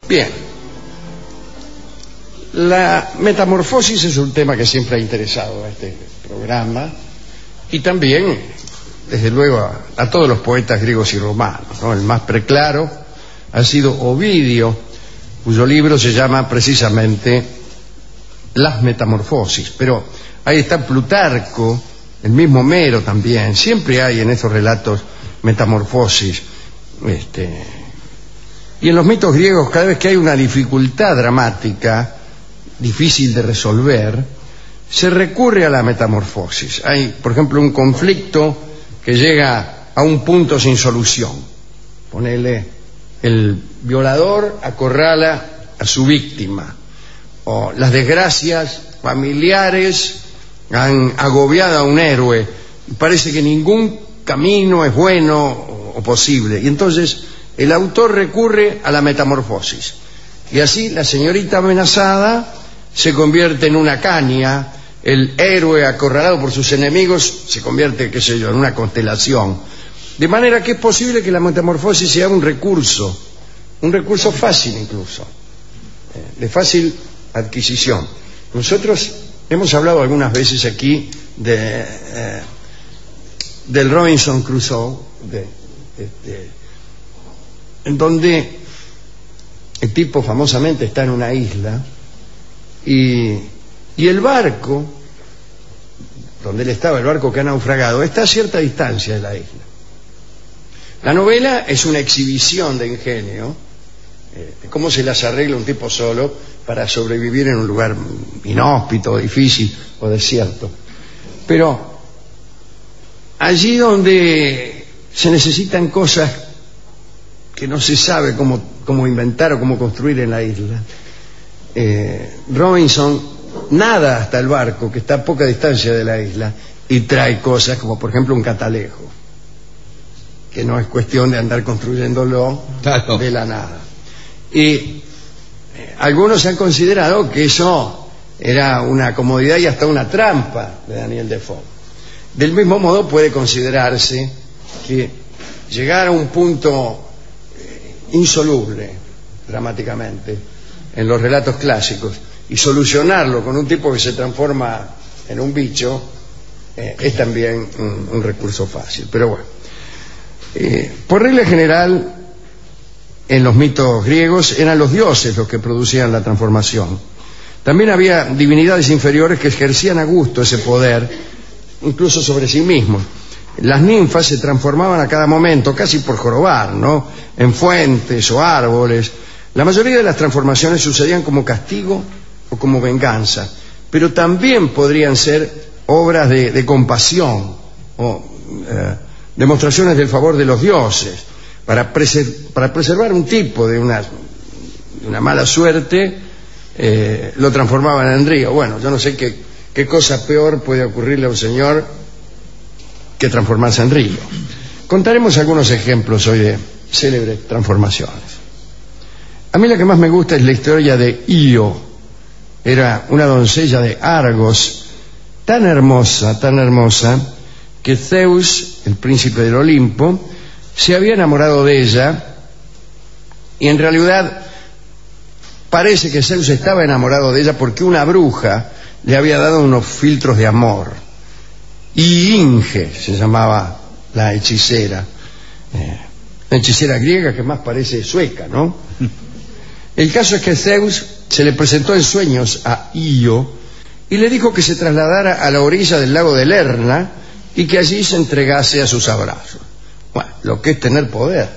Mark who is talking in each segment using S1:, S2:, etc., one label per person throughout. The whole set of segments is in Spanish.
S1: Bien. La metamorfosis es un tema que siempre ha interesado a este programa y también, desde luego, a todos los poetas griegos y romanos, ¿no? El más preclaro ha sido Ovidio, cuyo libro se llama precisamente Las Metamorfosis. Pero ahí está Plutarco, el mismo Homero también. Siempre hay en estos relatos metamorfosis. Y en los mitos griegos, cada vez que hay una dificultad dramática difícil de resolver, se recurre a la metamorfosis. Hay, por ejemplo, un conflicto que llega a un punto sin solución. Ponele, el violador acorrala a su víctima, o las desgracias familiares han agobiado a un héroe y parece que ningún camino es bueno o posible, y entonces el autor recurre a la metamorfosis, y así la señorita amenazada se convierte en una caña, el héroe acorralado por sus enemigos se convierte, qué sé yo, en una constelación. De manera que es posible que la metamorfosis sea un recurso fácil incluso, de fácil adquisición. Nosotros hemos hablado algunas veces aquí del Robinson Crusoe, en donde el tipo famosamente está en una isla y el barco donde él estaba, el barco que ha naufragado, está a cierta distancia de la isla. La novela es una exhibición de ingenio, de cómo se las arregla un tipo solo para sobrevivir en un lugar inhóspito, difícil o desierto. Pero allí donde se necesitan cosas que no se sabe cómo inventar o cómo construir en la isla, Robinson nada hasta el barco, que está a poca distancia de la isla, y trae cosas como, por ejemplo, un catalejo, que no es cuestión de andar construyéndolo de la nada. Y algunos han considerado que eso era una comodidad y hasta una trampa de Daniel Defoe. Del mismo modo puede considerarse que llegar a un punto insoluble dramáticamente en los relatos clásicos y solucionarlo con un tipo que se transforma en un bicho es también un recurso fácil. Pero bueno, por regla general, en los mitos griegos eran los dioses los que producían la transformación. También había divinidades inferiores que ejercían a gusto ese poder, incluso sobre sí mismos. Las ninfas se transformaban a cada momento, casi por jorobar, ¿no?, en fuentes o árboles. La mayoría de las transformaciones sucedían como castigo o como venganza, pero también podrían ser obras de compasión o demostraciones del favor de los dioses para preservar un tipo de una mala suerte. Lo transformaban en río. Bueno, yo no sé qué cosa peor puede ocurrirle a un señor que transformarse en río. Contaremos algunos ejemplos hoy de célebres transformaciones. A mí la que más me gusta es la historia de Io. Era una doncella de Argos, tan hermosa, que Zeus, el príncipe del Olimpo, se había enamorado de ella, y en realidad parece que Zeus estaba enamorado de ella porque una bruja le había dado unos filtros de amor. Y Inge se llamaba la hechicera, griega que más parece sueca, ¿no? El caso es que Zeus se le presentó en sueños a Io y le dijo que se trasladara a la orilla del lago de Lerna y que allí se entregase a sus abrazos. Bueno, lo que es tener poder.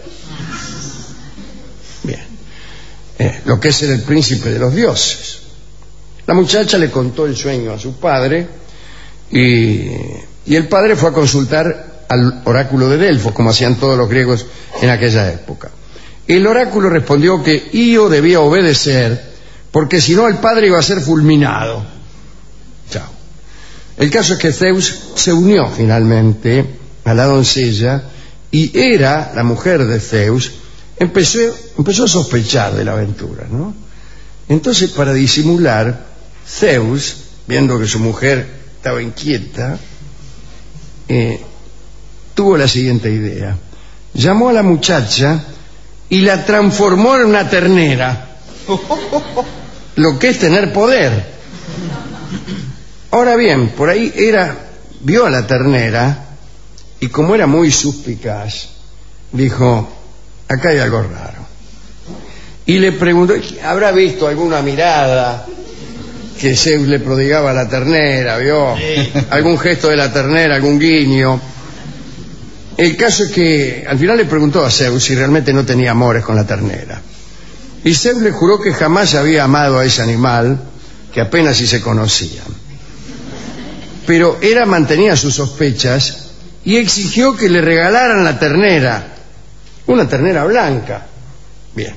S1: Bien. Lo que es ser el príncipe de los dioses. La muchacha le contó el sueño a su padre y el padre fue a consultar al oráculo de Delfos, como hacían todos los griegos en aquella época. El oráculo respondió que Io debía obedecer, porque si no el padre iba a ser fulminado. Chao. El caso es que Zeus se unió finalmente a la doncella, y Hera, la mujer de Zeus, empezó a sospechar de la aventura, ¿no? Entonces, para disimular, Zeus, viendo que su mujer estaba inquieta, tuvo la siguiente idea. Llamó a la muchacha y la transformó en una ternera. lo que es tener poder. Ahora bien, por ahí vio a la ternera y como era muy suspicaz, dijo, acá hay algo raro. Y le preguntó, ¿habrá visto alguna mirada que Zeus le prodigaba a la ternera? ¿Vio? Sí. ¿Algún gesto de la ternera, algún guiño? El caso es que al final le preguntó a Zeus si realmente no tenía amores con la ternera. Y Zeus le juró que jamás había amado a ese animal, que apenas si se conocían. Pero Hera mantenía sus sospechas y exigió que le regalaran la ternera, una ternera blanca. Bien.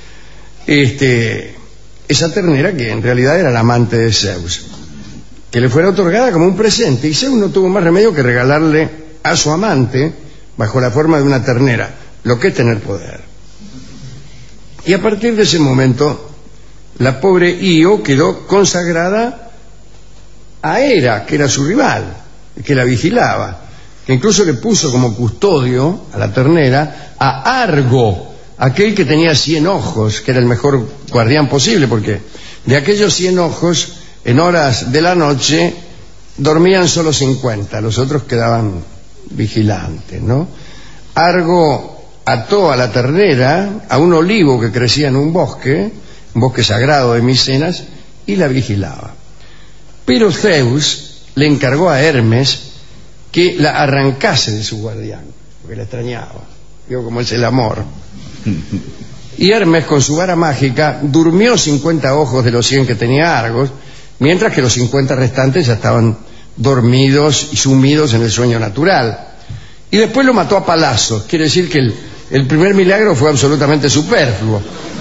S1: Esa ternera que en realidad era la amante de Zeus, que le fuera otorgada como un presente, y Zeus no tuvo más remedio que regalarle a su amante bajo la forma de una ternera, lo que es tener poder. Y a partir de ese momento la pobre Io quedó consagrada a Hera, que era su rival, que la vigilaba, que incluso le puso como custodio a la ternera a Argo, aquel que tenía 100 ojos, que era el mejor guardián posible, porque de aquellos 100 ojos, en horas de la noche, dormían solo 50, los otros quedaban vigilantes, ¿no? Argo ató a la ternera a un olivo que crecía en un bosque sagrado de Micenas, y la vigilaba. Pero Zeus le encargó a Hermes que la arrancase de su guardián, porque la extrañaba. Digo, como es el amor. Y Hermes, con su vara mágica, durmió 50 ojos de los 100 que tenía Argos, mientras que los 50 restantes ya estaban dormidos y sumidos en el sueño natural. Y después lo mató a palazos. Quiere decir que el primer milagro fue absolutamente superfluo.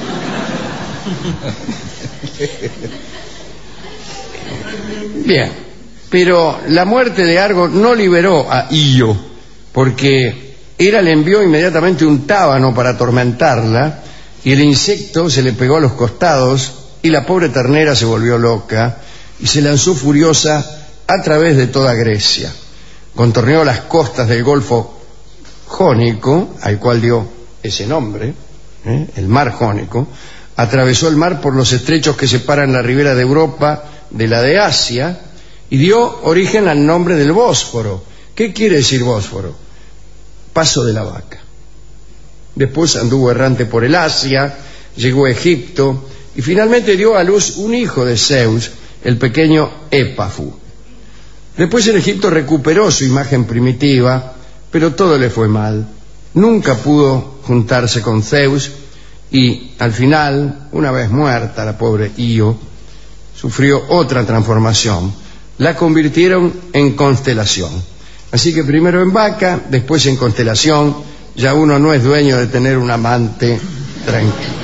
S1: Bien, pero la muerte de Argo no liberó a Io, porque Hera le envió inmediatamente un tábano para atormentarla, y el insecto se le pegó a los costados, y la pobre ternera se volvió loca y se lanzó furiosa a través de toda Grecia. Contorneó las costas del Golfo Jónico, al cual dio ese nombre, el mar Jónico, atravesó el mar por los estrechos que separan la ribera de Europa de la de Asia, y dio origen al nombre del Bósforo. ¿Qué quiere decir Bósforo? Paso de la vaca. Después anduvo errante por el Asia, llegó a Egipto y finalmente dio a luz un hijo de Zeus, el pequeño Épafu. Después en Egipto recuperó su imagen primitiva, pero todo le fue mal. Nunca pudo juntarse con Zeus y al final, una vez muerta la pobre Io, sufrió otra transformación. La convirtieron en constelación. Así que primero en vaca, después en constelación. Ya uno no es dueño de tener un amante tranquilo.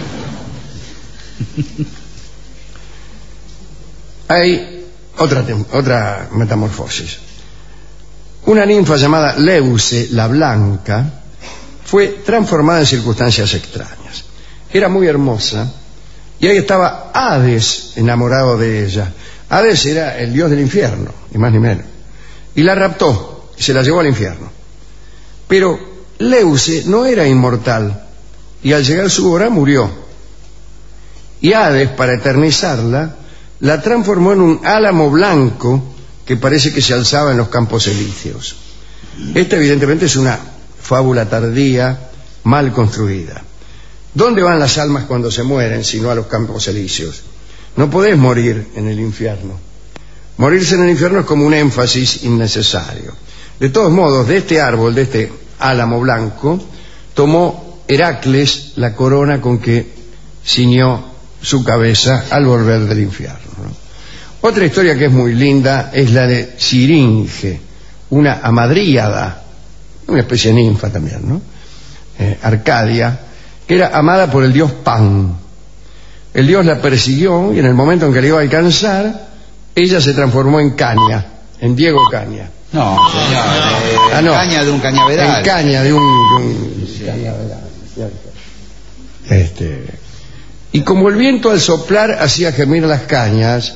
S1: Hay otra metamorfosis. Una ninfa llamada Leuce, la Blanca, fue transformada en circunstancias extrañas. Era muy hermosa y ahí estaba Hades enamorado de ella. Hades era el dios del infierno, ni más ni menos. Y la raptó y se la llevó al infierno. Pero Leuce no era inmortal y al llegar su hora murió. Y Hades, para eternizarla, la transformó en un álamo blanco que parece que se alzaba en los campos elíseos. Esta evidentemente es una fábula tardía, mal construida. ¿Dónde van las almas cuando se mueren sino a los campos elíseos? No podés morir en el infierno. Morirse en el infierno es como un énfasis innecesario. De todos modos, de este árbol, de este álamo blanco, tomó Heracles la corona con que ciñó su cabeza al volver del infierno, ¿no? Otra historia que es muy linda es la de Siringe, una amadríada, una especie de ninfa también, ¿no? Arcadia, que era amada por el dios Pan. El dios la persiguió y en el momento en que le iba a alcanzar, ella se transformó en caña, en Diego Caña.
S2: No, señor,
S1: no.
S2: Caña de un cañaveral.
S1: En caña de un sí. Cañaveral, ¿cierto? Y como el viento al soplar hacía gemir las cañas,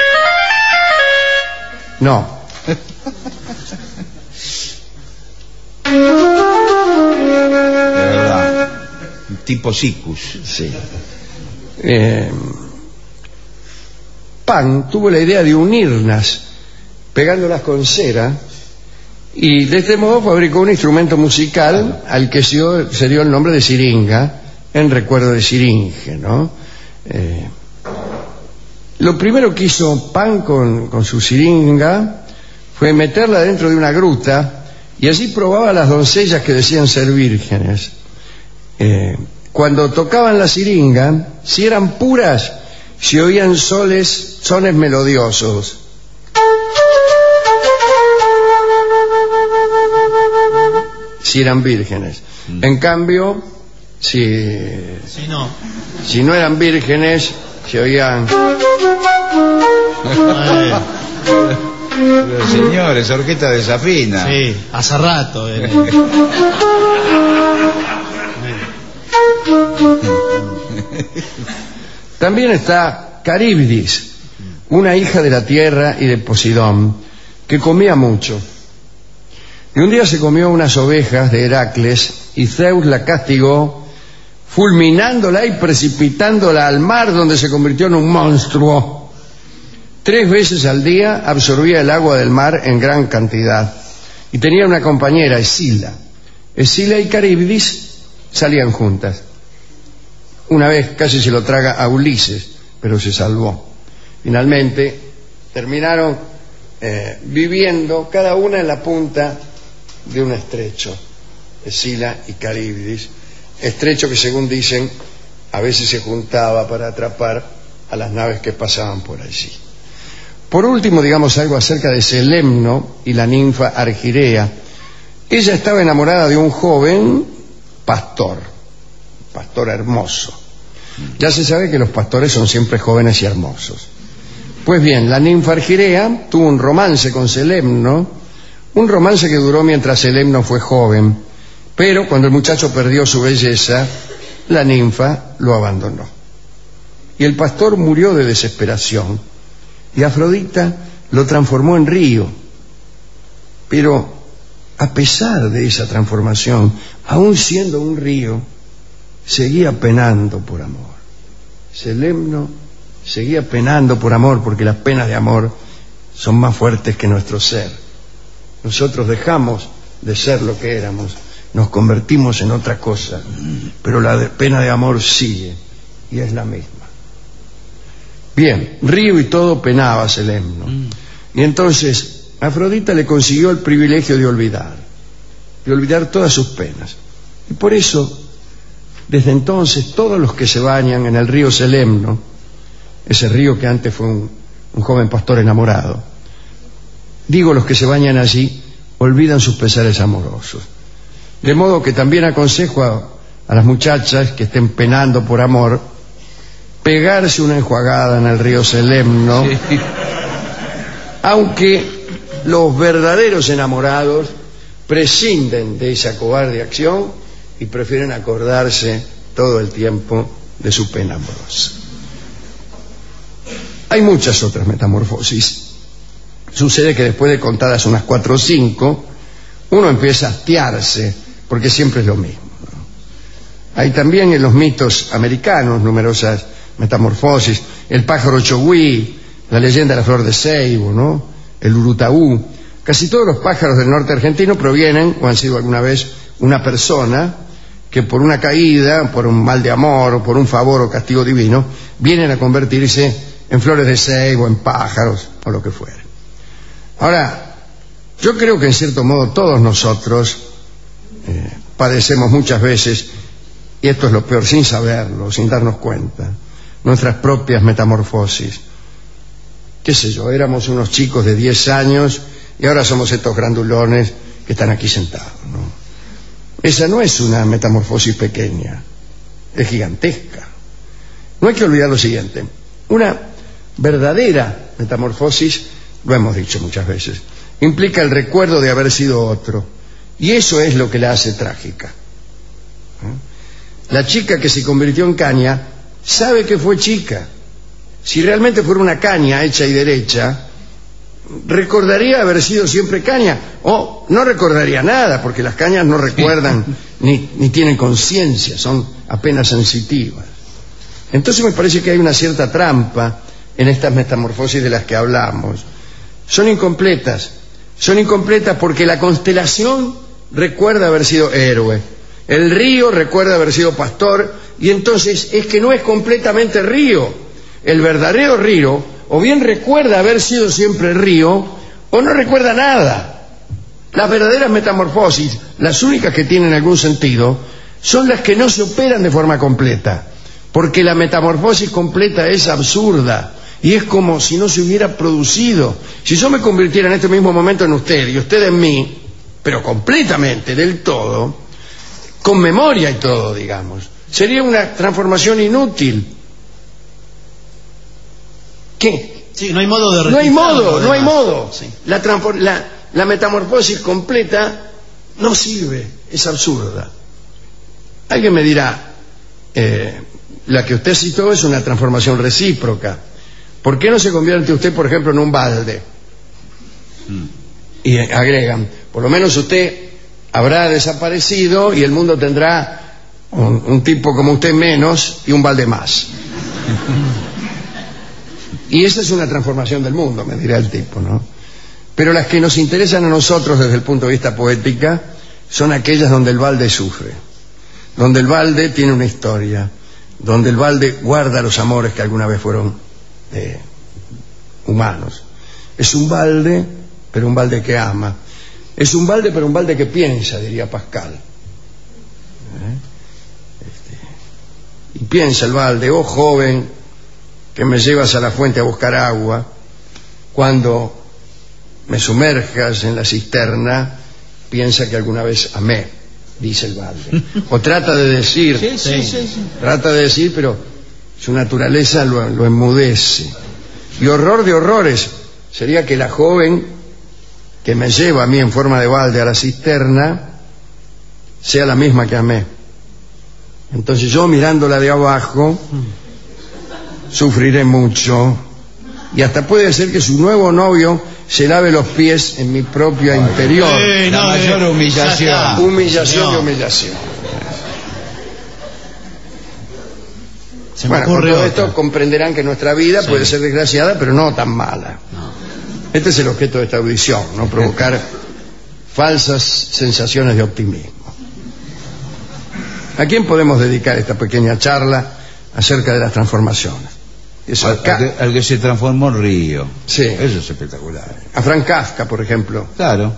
S1: no.
S2: De verdad, un tipo Siccus.
S1: Sí. Pan tuvo la idea de unirlas, pegándolas con cera, y de este modo fabricó un instrumento musical al que se dio el nombre de siringa, en recuerdo de Siringe, ¿no? Lo primero que hizo Pan con su siringa fue meterla dentro de una gruta, y allí probaba a las doncellas que decían ser vírgenes. Cuando tocaban la siringa, si eran puras, se oían sones melodiosos. Si eran vírgenes. En cambio, si no eran vírgenes, se oían...
S2: Pero señores, orquesta desafina.
S3: Sí, hace rato.
S1: También está Caríbdis, una hija de la tierra y de Posidón, que comía mucho. Y un día se comió unas ovejas de Heracles, y Zeus la castigó, fulminándola y precipitándola al mar, donde se convirtió en un monstruo. 3 veces al día absorbía el agua del mar en gran cantidad. Y tenía una compañera, Escila. Escila y Caríbdis salían juntas. Una vez casi se lo traga a Ulises, pero se salvó. Finalmente terminaron viviendo cada una en la punta de un estrecho, Escila y Caríbdis, estrecho que, según dicen, a veces se juntaba para atrapar a las naves que pasaban por allí. Por último, digamos algo acerca de Selemno y la ninfa Argirea. Ella estaba enamorada de un joven pastor hermoso. Ya se sabe que los pastores son siempre jóvenes y hermosos. Pues bien, la ninfa Argirea tuvo un romance con Selemno, un romance que duró mientras Selemno fue joven, pero cuando el muchacho perdió su belleza, la ninfa lo abandonó. Y el pastor murió de desesperación, y Afrodita lo transformó en río. Pero a pesar de esa transformación, aún siendo un río, seguía penando por amor. Selemno seguía penando por amor, porque las penas de amor son más fuertes que nuestro ser. Nosotros dejamos de ser lo que éramos, nos convertimos en otra cosa, pero la pena de amor sigue, y es la misma. Bien, río y todo penaba Selemno. Y entonces Afrodita le consiguió el privilegio de olvidar todas sus penas. Y por eso, desde entonces, todos los que se bañan en el río Selemno, ese río que antes fue un joven pastor enamorado, digo, los que se bañan allí olvidan sus pesares amorosos. De modo que también aconsejo a las muchachas que estén penando por amor, pegarse una enjuagada en el río Selemno, sí. Aunque los verdaderos enamorados prescinden de esa cobarde acción y prefieren acordarse todo el tiempo de su pena amorosa. Hay muchas otras metamorfosis. Sucede que después de contadas unas 4 o 5, uno empieza a hastiarse, porque siempre es lo mismo, ¿no? Hay también en los mitos americanos numerosas metamorfosis. El pájaro chogüí, la leyenda de la flor de ceibo, ¿no? El urutaú. Casi todos los pájaros del norte argentino provienen, o han sido alguna vez, una persona que por una caída, por un mal de amor, o por un favor o castigo divino, vienen a convertirse en flores de ceibo, en pájaros, o lo que fuera. Ahora, yo creo que en cierto modo todos nosotros padecemos muchas veces, y esto es lo peor, sin saberlo, sin darnos cuenta, nuestras propias metamorfosis. Qué sé yo, éramos unos chicos de 10 años y ahora somos estos grandulones que están aquí sentados, ¿no? Esa no es una metamorfosis pequeña, es gigantesca. No hay que olvidar lo siguiente: una verdadera metamorfosis, lo hemos dicho muchas veces, implica el recuerdo de haber sido otro, y eso es lo que la hace trágica. La chica que se convirtió en caña sabe que fue chica. Si realmente fuera una caña hecha y derecha, recordaría haber sido siempre caña, o no recordaría nada, porque las cañas no recuerdan ni tienen conciencia, son apenas sensitivas. Entonces me parece que hay una cierta trampa en estas metamorfosis de las que hablamos. Son incompletas porque la constelación recuerda haber sido héroe, el río recuerda haber sido pastor, y entonces es que no es completamente río. El verdadero río o bien recuerda haber sido siempre río o no recuerda nada. Las verdaderas metamorfosis, las únicas que tienen algún sentido, son las que no se operan de forma completa, porque la metamorfosis completa es absurda y es como si no se hubiera producido. Si yo me convirtiera en este mismo momento en usted y usted en mí, pero completamente, del todo, con memoria y todo, digamos, sería una transformación inútil. ¿Qué?
S3: Sí, no hay modo de
S1: registrarlo. No hay modo.
S3: Sí.
S1: La metamorfosis completa no sirve, es absurda. Alguien me dirá, la que usted citó es una transformación recíproca. ¿Por qué no se convierte usted, por ejemplo, en un balde? Y agregan, por lo menos usted habrá desaparecido y el mundo tendrá un tipo como usted menos y un balde más. Y esa es una transformación del mundo, me dirá el tipo, ¿no? Pero las que nos interesan a nosotros desde el punto de vista poética son aquellas donde el balde sufre, donde el balde tiene una historia, donde el balde guarda los amores que alguna vez fueron humanos. Es un balde, pero un balde que ama. Es un balde, pero un balde que piensa, diría Pascal. Y piensa el balde: oh joven, que me llevas a la fuente a buscar agua, cuando me sumerjas en la cisterna, piensa que alguna vez amé, dice el balde. O trata de decir, trata de decir, pero su naturaleza lo enmudece. Y horror de horrores sería que la joven que me lleva a mí en forma de balde a la cisterna sea la misma que amé. Entonces yo, mirándola de abajo, sufriré mucho, y hasta puede ser que su nuevo novio se lave los pies en mi propio interior.
S2: La mayor humillación.
S1: Humillación y humillación. Bueno, con todo esto comprenderán que nuestra vida puede ser desgraciada, pero no tan mala. Este es el objeto de esta audición, no provocar falsas sensaciones de optimismo. ¿A quién podemos dedicar esta pequeña charla acerca de las transformaciones?
S2: Al que se transformó en río.
S1: Sí.
S2: Eso es espectacular.
S1: A Franz Kafka, por ejemplo.
S2: Claro.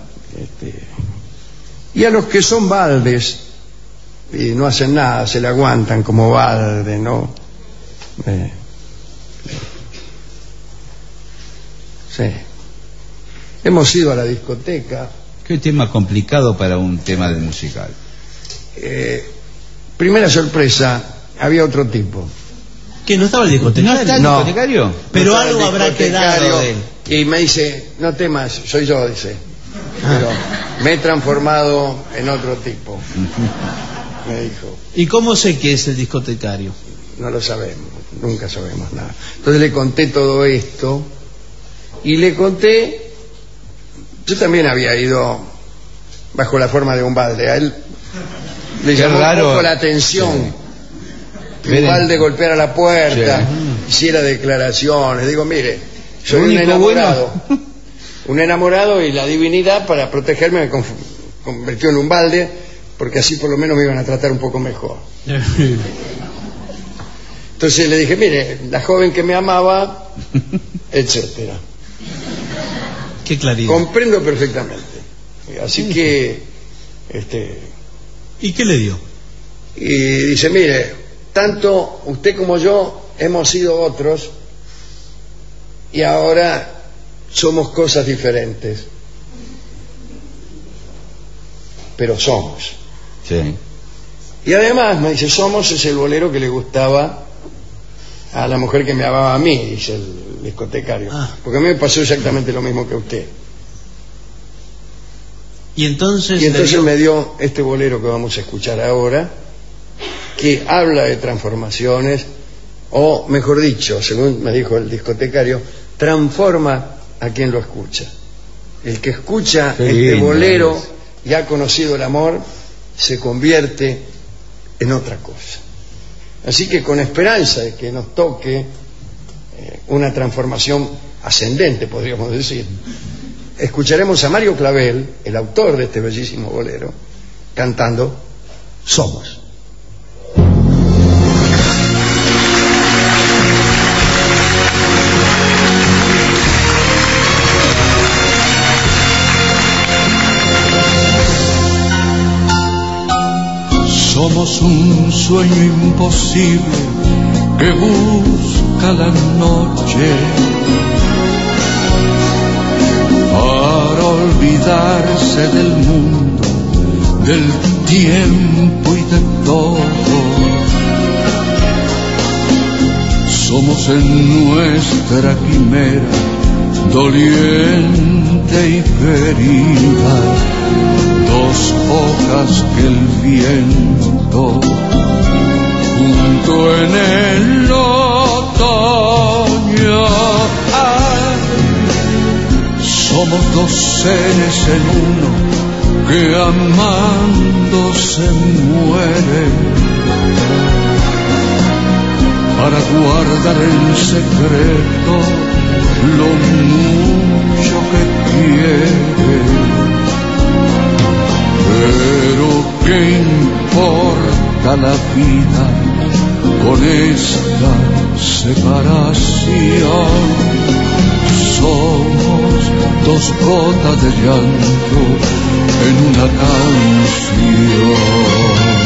S1: Y a los que son baldes y no hacen nada, se le aguantan como balde, ¿no? Sí. Hemos ido a la discoteca.
S2: Qué tema complicado para un tema de musical.
S1: Primera sorpresa, había otro tipo.
S3: ¿Que no estaba el discotecario?
S2: ¿No está el discotecario?
S3: Pero
S1: no
S3: algo habrá quedado de él.
S1: Y me dice, no temas, soy yo, dice. Pero me he transformado en otro tipo. Me dijo.
S3: ¿Y cómo sé que es el discotecario?
S1: No lo sabemos, nunca sabemos nada. Entonces le conté todo esto y le conté, yo también había ido bajo la forma de un balde. A él le llamó un poco la atención que un balde golpeara la puerta, hiciera declaraciones. Digo, mire, soy un enamorado. Un enamorado, y la divinidad, para protegerme, me convirtió en un balde, porque así por lo menos me iban a tratar un poco mejor. Entonces le dije, mire, la joven que me amaba, etcétera.
S3: Qué claridad.
S1: Comprendo perfectamente. Así que
S3: ¿Y qué le dio?
S1: Y dice, mire, tanto usted como yo hemos sido otros y ahora somos cosas diferentes, pero somos.
S2: Sí.
S1: Y además me dice, somos es el bolero que le gustaba a la mujer que me amaba a mí, dice el discotecario. Porque a mí me pasó exactamente lo mismo que a usted.
S3: Y entonces
S1: me dio este bolero que vamos a escuchar ahora, que habla de transformaciones, o mejor dicho, según me dijo el discotecario, transforma a quien lo escucha. El que escucha este bolero y ha conocido el amor se convierte en otra cosa. Así que con esperanza de que nos toque una transformación ascendente, podríamos decir. Escucharemos a Mario Clavel, el autor de este bellísimo bolero, cantando Somos.
S4: Somos un sueño imposible que busca la noche para olvidarse del mundo, del tiempo y de todo. Somos en nuestra quimera doliente y querida, dos hojas que el viento junto en el otoño. Ay, somos dos seres en uno que amando se mueren para guardar en secreto lo mucho que quieren. Pero ¿qué importa la vida con esta separación? Somos dos gotas de llanto en una canción.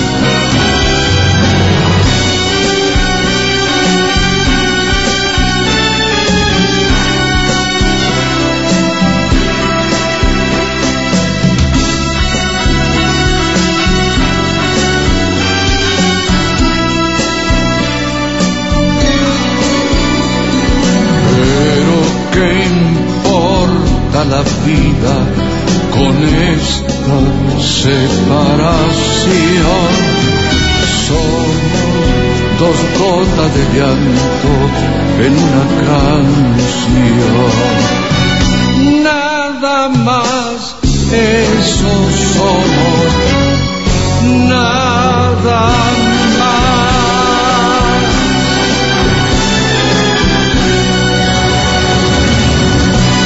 S4: La vida con esta separación. Somos dos gotas de llanto en una canción. Nada más, eso somos, nada más.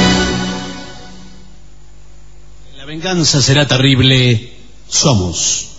S3: La venganza será terrible. Somos.